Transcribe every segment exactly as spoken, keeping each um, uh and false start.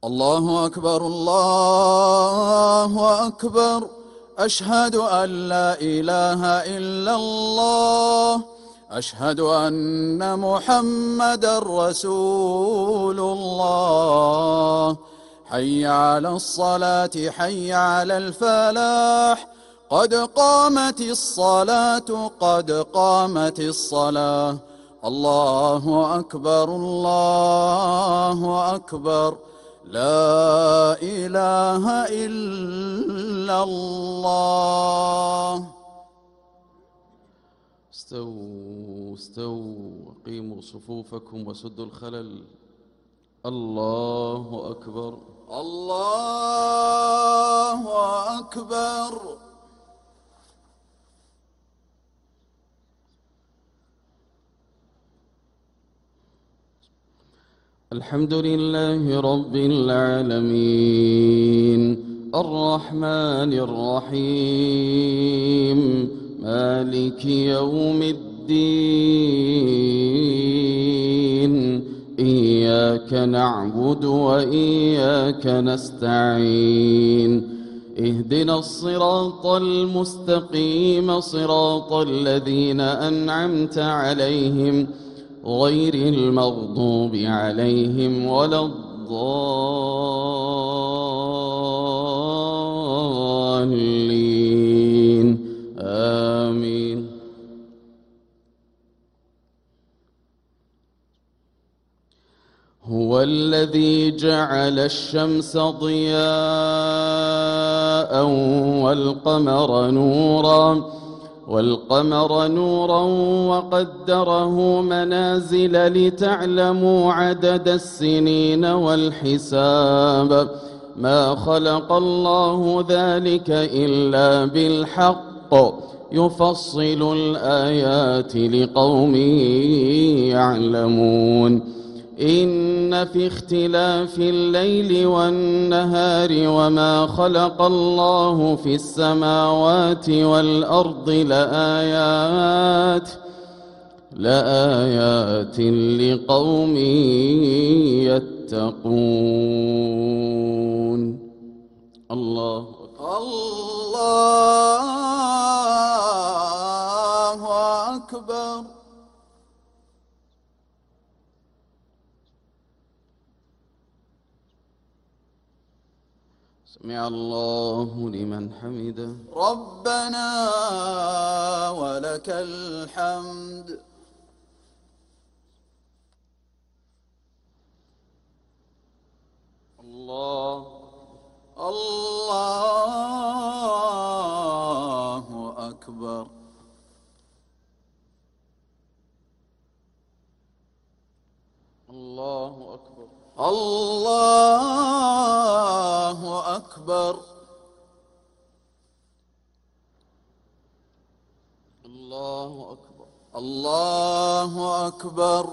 الله أكبر الله أكبر. أشهد أن لا إله إلا الله. أشهد أن محمدًا رسول الله. حي على الصلاة حي على الفلاح. قد قامت الصلاة قد قامت الصلاة. الله أكبر الله أكبر. لا إله إلا الله. استووا استووا أقيموا صفوفكم وسدوا الخلل. الله أكبر الله أكبر. الحمد لله رب العالمين الرحمن الرحيم مالك يوم الدين. إياك نعبد وإياك نستعين. اهدنا الصراط المستقيم صراط الذين أنعمت عليهم غير المغضوب عليهم ولا الضالين. آمين. هو الذي جعل الشمس ضياء والقمر نورا والقمر نورا وقدره منازل لتعلموا عدد السنين والحساب. ما خلق الله ذلك إلا بالحق يفصل الآيات لقوم يعلمون. إن في اختلاف الليل والنهار وما خلق الله في السماوات والأرض لآيات لآيات لقوم يتقون. الله الله أكبر. سمع الله لمن حمده. ربنا ولك الحمد. الله الله أكبر. الله أكبر الله أكبر. الله أكبر الله أكبر.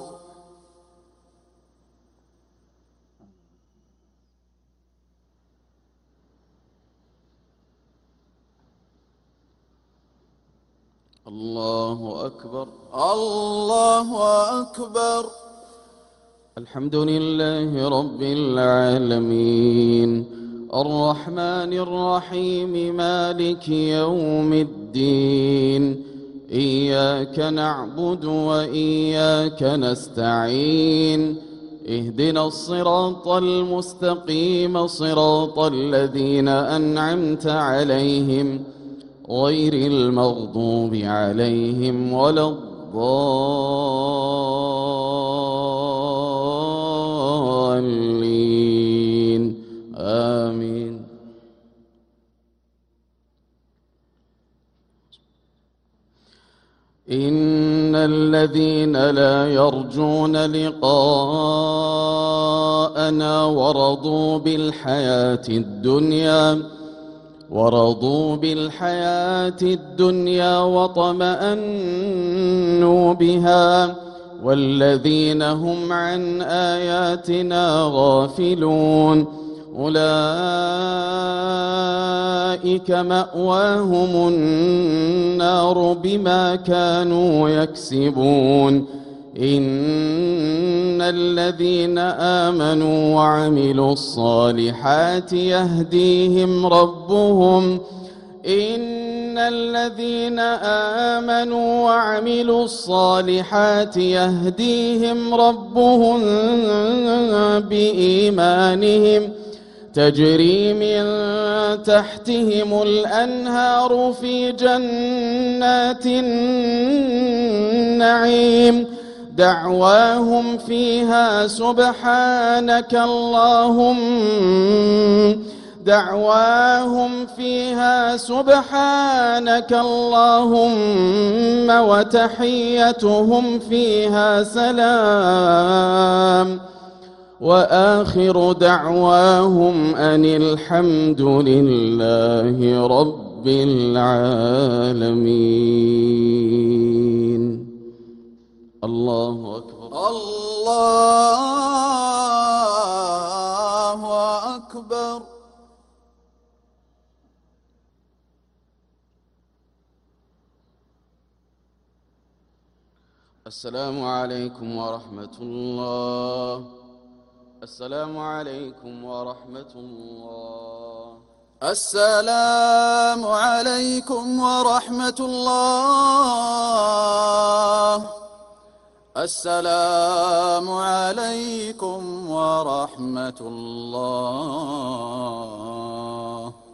الله أكبر الله أكبر. الحمد لله رب العالمين الرحمن الرحيم مالك يوم الدين. إياك نعبد وإياك نستعين. اهدنا الصراط المستقيم صراط الذين أنعمت عليهم غير المغضوب عليهم ولا الضالين. آمين. إن الذين لا يرجون لقاءنا ورضوا بالحياة الدنيا ورضوا بالحياة الدنيا وطمأنوا بها والذين هم عن آياتنا غافلون أولئك مأواهم النار بما كانوا يكسبون. إن الذين آمنوا وعملوا الصالحات يهديهم ربهم إن الذين آمنوا وعملوا الصالحات يهديهم ربهم بإيمانهم تجري من تحتهم الأنهار في جنات النعيم دعواهم فيها سبحانك اللهم دعواهم فيها سبحانك اللهم وتحيتهم فيها سلام وآخر دعواهم أن الحمد لله رب العالمين. الله أكبر. الله أكبر. السلام عليكم ورحمة الله. السلام عليكم ورحمة الله. السلام عليكم ورحمة الله. السلام عليكم ورحمة الله.